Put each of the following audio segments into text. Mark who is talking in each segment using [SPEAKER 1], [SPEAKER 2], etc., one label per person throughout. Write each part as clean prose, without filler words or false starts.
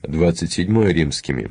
[SPEAKER 1] 27 римскими.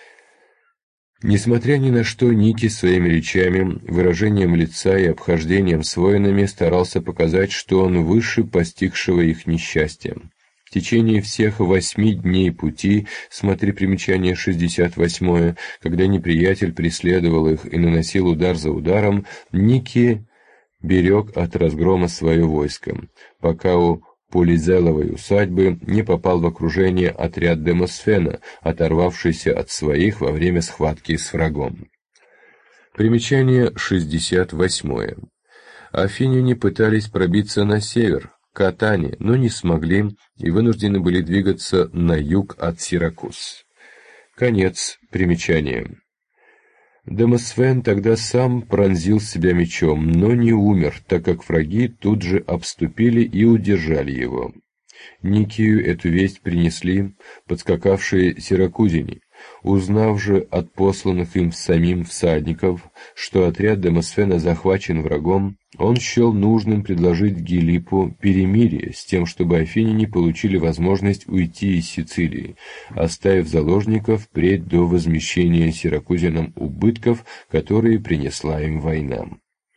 [SPEAKER 1] Несмотря ни на что, Ники своими речами, выражением лица и обхождением с воинами старался показать, что он выше постигшего их несчастья. В течение всех 8 дней пути, смотри примечание 68, когда неприятель преследовал их и наносил удар за ударом, Ники берег от разгрома свое войско, пока у Полизеловой усадьбы не попал в окружение отряд Демосфена, оторвавшийся от своих во время схватки с врагом. Примечание 68. Афиняне пытались пробиться на север, к Атане, но не смогли и вынуждены были двигаться на юг от Сиракуз. Конец примечания. Демосфен тогда сам пронзил себя мечом, но не умер, так как враги тут же обступили и удержали его. Никию эту весть принесли подскакавшие сиракузяне. Узнав же от посланных им самим всадников, что отряд Демосфена захвачен врагом, он счел нужным предложить Гилиппу перемирие с тем, чтобы афиняне получили возможность уйти из Сицилии, оставив заложников впредь до возмещения сиракузянам убытков, которые принесла им война.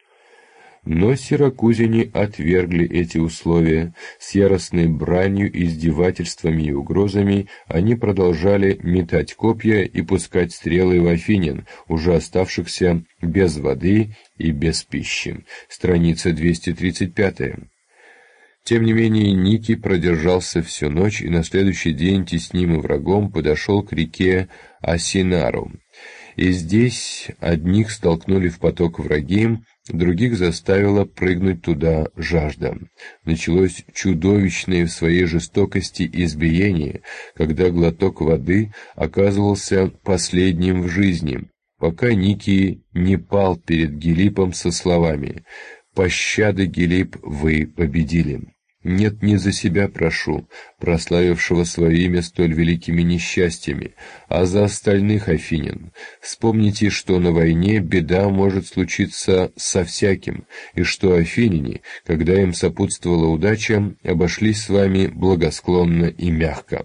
[SPEAKER 1] Но сиракузяне отвергли эти условия. С яростной бранью, издевательствами и угрозами они продолжали метать копья и пускать стрелы в афинян, уже оставшихся без воды и без пищи. Страница 235. Тем не менее, Ники продержался всю ночь и на следующий день, теснимый врагом, подошел к реке Асинару. И здесь одних столкнули в поток враги, других заставила прыгнуть туда жажда. Началось чудовищное в своей жестокости избиение, когда глоток воды оказывался последним в жизни, пока Ники не пал перед Гилиппом со словами: «Пощады, Гилипп, вы победили». Нет, не за себя прошу, прославившего свое имя столь великими несчастьями, а за остальных афинян. Вспомните, что на войне беда может случиться со всяким, и что афиняне, когда им сопутствовала удача, обошлись с вами благосклонно и мягко.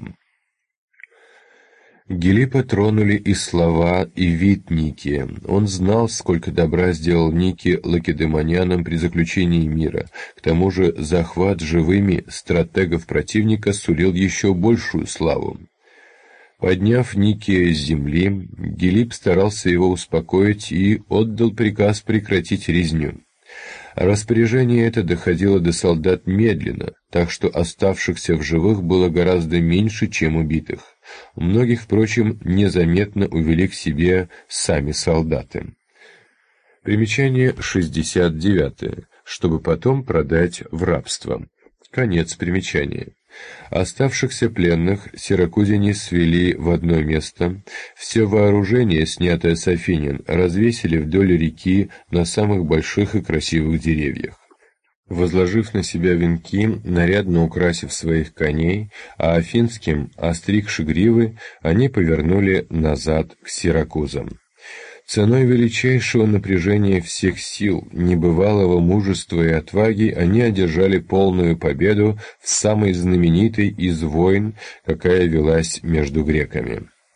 [SPEAKER 1] Гилиппа тронули и слова, и вид Ники. Он знал, сколько добра сделал Ники лакедемонянам при заключении мира. К тому же захват живыми стратегов противника сулил еще большую славу. Подняв Никия с земли, Гилипп старался его успокоить и отдал приказ прекратить резню. Распоряжение это доходило до солдат медленно, так что оставшихся в живых было гораздо меньше, чем убитых. Многих, впрочем, незаметно увели к себе сами солдаты. Примечание 69. Чтобы потом продать в рабство. Конец примечания. Оставшихся пленных сиракузяне свели в одно место, все вооружение, снятое с афинян, развесили вдоль реки на самых больших и красивых деревьях. Возложив на себя венки, нарядно украсив своих коней, а афинским, остригши гривы, они повернули назад к Сиракузам. Ценой величайшего напряжения всех сил, небывалого мужества и отваги они одержали полную победу в самой знаменитой из войн, какая велась между греками.